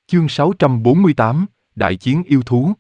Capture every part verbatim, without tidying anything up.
Chương sáu trăm bốn mươi tám, Đại chiến yêu thú.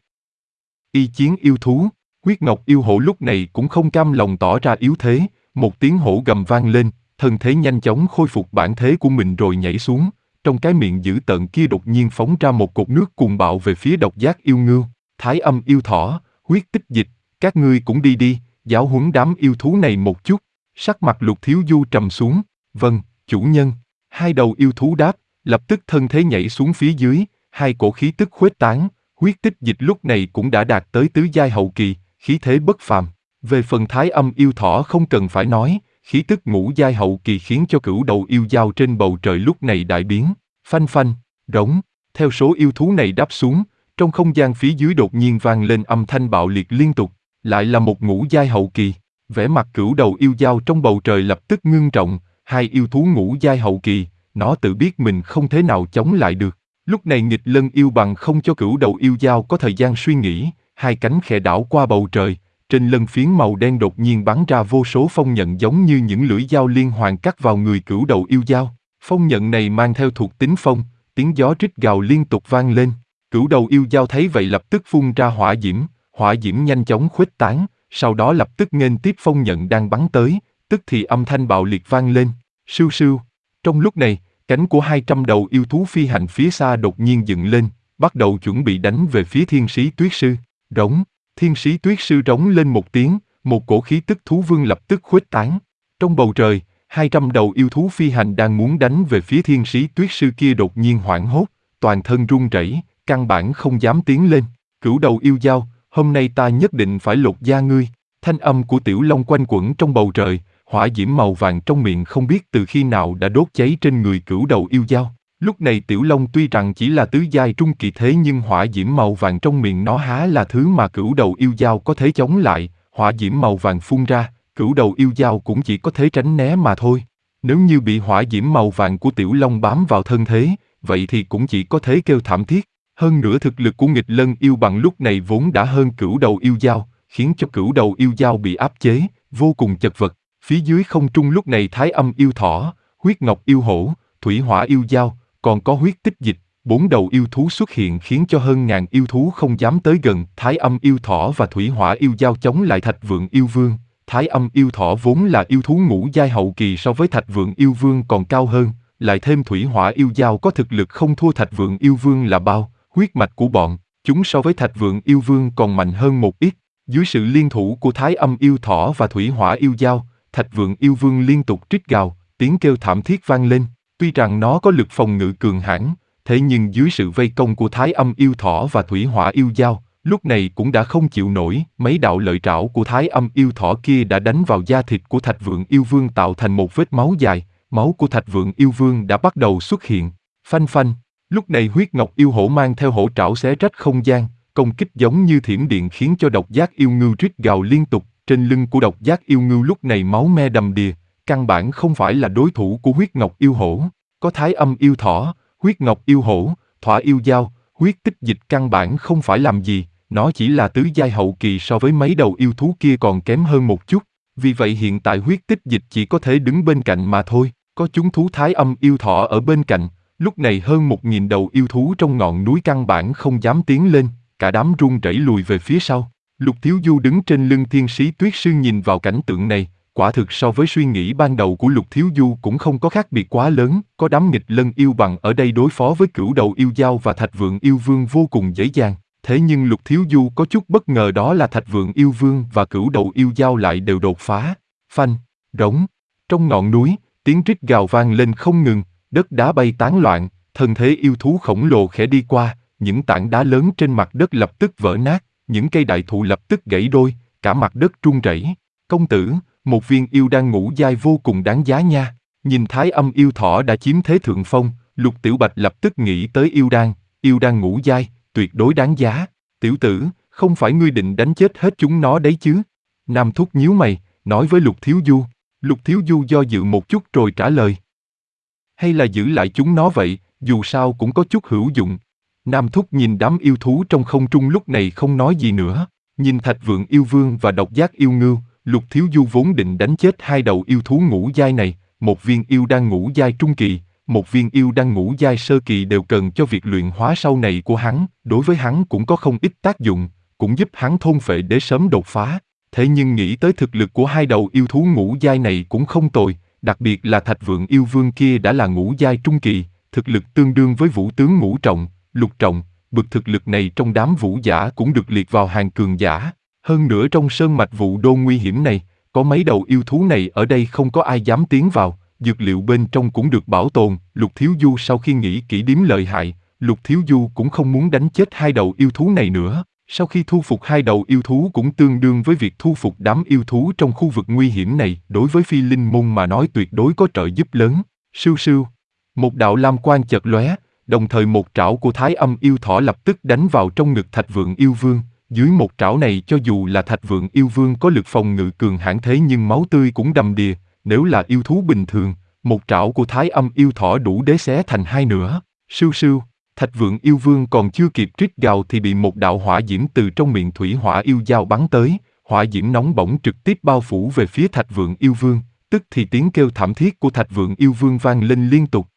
Y chiến yêu thú, huyết ngọc yêu hổ lúc này cũng không cam lòng tỏ ra yếu thế, một tiếng hổ gầm vang lên, thân thế nhanh chóng khôi phục bản thế của mình rồi nhảy xuống, trong cái miệng dữ tợn kia đột nhiên phóng ra một cột nước cuồng bạo về phía độc giác yêu ngưu, thái âm yêu thỏ, huyết tích dịch, các ngươi cũng đi đi, giáo huấn đám yêu thú này một chút. Sắc mặt Lục Thiếu Du trầm xuống, vâng, chủ nhân. Hai đầu yêu thú đáp, lập tức thân thế nhảy xuống phía dưới, hai cổ khí tức khuếch tán, huyết tích dịch lúc này cũng đã đạt tới tứ giai hậu kỳ, khí thế bất phàm. Về phần thái âm yêu thỏ không cần phải nói, khí tức ngũ giai hậu kỳ khiến cho cửu đầu yêu dao trên bầu trời lúc này đại biến, phanh phanh, rống, theo số yêu thú này đáp xuống, trong không gian phía dưới đột nhiên vang lên âm thanh bạo liệt liên tục, lại là một ngũ giai hậu kỳ. Vẻ mặt cửu đầu yêu dao trong bầu trời lập tức ngưng trọng, hai yêu thú ngũ giai hậu kỳ, nó tự biết mình không thể nào chống lại được. Lúc này nghịch lân yêu bằng không cho cửu đầu yêu dao có thời gian suy nghĩ, hai cánh khẽ đảo qua bầu trời, trên lân phiến màu đen đột nhiên bắn ra vô số phong nhận giống như những lưỡi dao liên hoàn cắt vào người cửu đầu yêu dao. Phong nhận này mang theo thuộc tính phong, tiếng gió rít gào liên tục vang lên. Cửu đầu yêu dao thấy vậy lập tức phun ra hỏa diễm, hỏa diễm nhanh chóng khuếch tán, sau đó lập tức nghênh tiếp phong nhận đang bắn tới, tức thì âm thanh bạo liệt vang lên, sưu sưu. Trong lúc này, cánh của hai trăm đầu yêu thú phi hành phía xa đột nhiên dựng lên, bắt đầu chuẩn bị đánh về phía thiên sĩ tuyết sư. Rống, thiên sĩ tuyết sư rống lên một tiếng, một cổ khí tức thú vương lập tức khuếch tán. Trong bầu trời, hai trăm đầu yêu thú phi hành đang muốn đánh về phía thiên sĩ tuyết sư kia đột nhiên hoảng hốt, toàn thân run rẩy, căn bản không dám tiến lên. Cửu đầu yêu dao, hôm nay ta nhất định phải lột da ngươi. Thanh âm của Tiểu Long quanh quẩn trong bầu trời, hỏa diễm màu vàng trong miệng không biết từ khi nào đã đốt cháy trên người cửu đầu yêu dao. Lúc này Tiểu Long tuy rằng chỉ là tứ giai trung kỳ thế nhưng hỏa diễm màu vàng trong miệng nó há là thứ mà cửu đầu yêu dao có thể chống lại, hỏa diễm màu vàng phun ra, cửu đầu yêu dao cũng chỉ có thể tránh né mà thôi. Nếu như bị hỏa diễm màu vàng của Tiểu Long bám vào thân thế, vậy thì cũng chỉ có thể kêu thảm thiết. Hơn nữa thực lực của nghịch lân yêu bằng lúc này vốn đã hơn cửu đầu yêu dao, khiến cho cửu đầu yêu dao bị áp chế, vô cùng chật vật. Phía dưới không trung lúc này thái âm yêu thỏ, huyết ngọc yêu hổ, thủy hỏa yêu dao, còn có huyết tích dịch, bốn đầu yêu thú xuất hiện khiến cho hơn ngàn yêu thú không dám tới gần. Thái âm yêu thỏ và thủy hỏa yêu dao chống lại thạch vượng yêu vương. Thái âm yêu thỏ vốn là yêu thú ngũ giai hậu kỳ so với thạch vượng yêu vương còn cao hơn, lại thêm thủy hỏa yêu dao có thực lực không thua thạch vượng yêu vương là bao. Huyết mạch của bọn chúng so với thạch vượng yêu vương còn mạnh hơn một ít. Dưới sự liên thủ của thái âm yêu thỏ và thủy hỏa yêu dao, thạch vượng yêu vương liên tục rít gào, tiếng kêu thảm thiết vang lên. Tuy rằng nó có lực phòng ngự cường hãn, thế nhưng dưới sự vây công của thái âm yêu thỏ và thủy hỏa yêu dao, lúc này cũng đã không chịu nổi. Mấy đạo lợi trảo của thái âm yêu thỏ kia đã đánh vào da thịt của thạch vượng yêu vương tạo thành một vết máu dài. Máu của thạch vượng yêu vương đã bắt đầu xuất hiện. Phanh phanh. Lúc này huyết ngọc yêu hổ mang theo hổ trảo xé rách không gian, công kích giống như thiểm điện khiến cho độc giác yêu ngưu rít gào liên tục. Trên lưng của độc giác yêu ngưu lúc này máu me đầm đìa, căn bản không phải là đối thủ của huyết ngọc yêu hổ. Có thái âm yêu thỏ, huyết ngọc yêu hổ, thỏa yêu dao, huyết tích dịch căn bản không phải làm gì, nó chỉ là tứ giai hậu kỳ so với mấy đầu yêu thú kia còn kém hơn một chút. Vì vậy hiện tại huyết tích dịch chỉ có thể đứng bên cạnh mà thôi. Có chúng thú thái âm yêu thỏ ở bên cạnh. Lúc này hơn một nghìn đầu yêu thú trong ngọn núi căn bản không dám tiến lên, cả đám run rẩy lùi về phía sau. Lục Thiếu Du đứng trên lưng thiên sĩ tuyết sư nhìn vào cảnh tượng này, quả thực so với suy nghĩ ban đầu của Lục Thiếu Du cũng không có khác biệt quá lớn. Có đám nghịch lân yêu bằng ở đây đối phó với cửu đầu yêu dao và thạch vượng yêu vương vô cùng dễ dàng. Thế nhưng Lục Thiếu Du có chút bất ngờ đó là thạch vượng yêu vương và cửu đầu yêu dao lại đều đột phá. Phanh, rống. Trong ngọn núi, tiếng rít gào vang lên không ngừng. Đất đá bay tán loạn, thân thế yêu thú khổng lồ khẽ đi qua, những tảng đá lớn trên mặt đất lập tức vỡ nát, những cây đại thụ lập tức gãy đôi, cả mặt đất rung rẩy. Công tử, một viên yêu đan ngũ giai vô cùng đáng giá nha. Nhìn thái âm yêu thỏ đã chiếm thế thượng phong, Lục Tiểu Bạch lập tức nghĩ tới yêu đan, yêu đan ngũ giai, tuyệt đối đáng giá. Tiểu tử, không phải ngươi định đánh chết hết chúng nó đấy chứ? Nam Thúc nhíu mày, nói với Lục Thiếu Du. Lục Thiếu Du do dự một chút rồi trả lời. Hay là giữ lại chúng nó vậy, dù sao cũng có chút hữu dụng. Nam Thúc nhìn đám yêu thú trong không trung lúc này không nói gì nữa. Nhìn thạch vượng yêu vương và độc giác yêu ngưu, Lục Thiếu Du vốn định đánh chết hai đầu yêu thú ngũ giai này, một viên yêu đan ngũ giai trung kỳ, một viên yêu đan ngũ giai sơ kỳ đều cần cho việc luyện hóa sau này của hắn, đối với hắn cũng có không ít tác dụng, cũng giúp hắn thôn phệ để sớm đột phá. Thế nhưng nghĩ tới thực lực của hai đầu yêu thú ngũ giai này cũng không tồi, đặc biệt là Thạch Vượng yêu vương kia đã là ngũ giai trung kỳ, thực lực tương đương với vũ tướng ngũ trọng, lục trọng, bậc thực lực này trong đám vũ giả cũng được liệt vào hàng cường giả. Hơn nữa trong sơn mạch Vũ Đô nguy hiểm này, có mấy đầu yêu thú này ở đây không có ai dám tiến vào, dược liệu bên trong cũng được bảo tồn. Lục Thiếu Du sau khi nghĩ kỹ điếm lợi hại, Lục Thiếu Du cũng không muốn đánh chết hai đầu yêu thú này nữa. Sau khi thu phục hai đầu yêu thú cũng tương đương với việc thu phục đám yêu thú trong khu vực nguy hiểm này, đối với Phi Linh môn mà nói tuyệt đối có trợ giúp lớn. Sưu sưu, một đạo lam quang chợt lóe, đồng thời một trảo của Thái Âm yêu thỏ lập tức đánh vào trong ngực Thạch Vượng yêu vương. Dưới một trảo này cho dù là Thạch Vượng yêu vương có lực phòng ngự cường hãn thế nhưng máu tươi cũng đầm đìa, nếu là yêu thú bình thường, một trảo của Thái Âm yêu thỏ đủ để xé thành hai nửa. Sưu sưu, Thạch Vượng yêu vương còn chưa kịp trích gào thì bị một đạo hỏa diễm từ trong miệng thủy hỏa yêu dao bắn tới, hỏa diễm nóng bỏng trực tiếp bao phủ về phía Thạch Vượng yêu vương, tức thì tiếng kêu thảm thiết của Thạch Vượng yêu vương vang lên liên tục.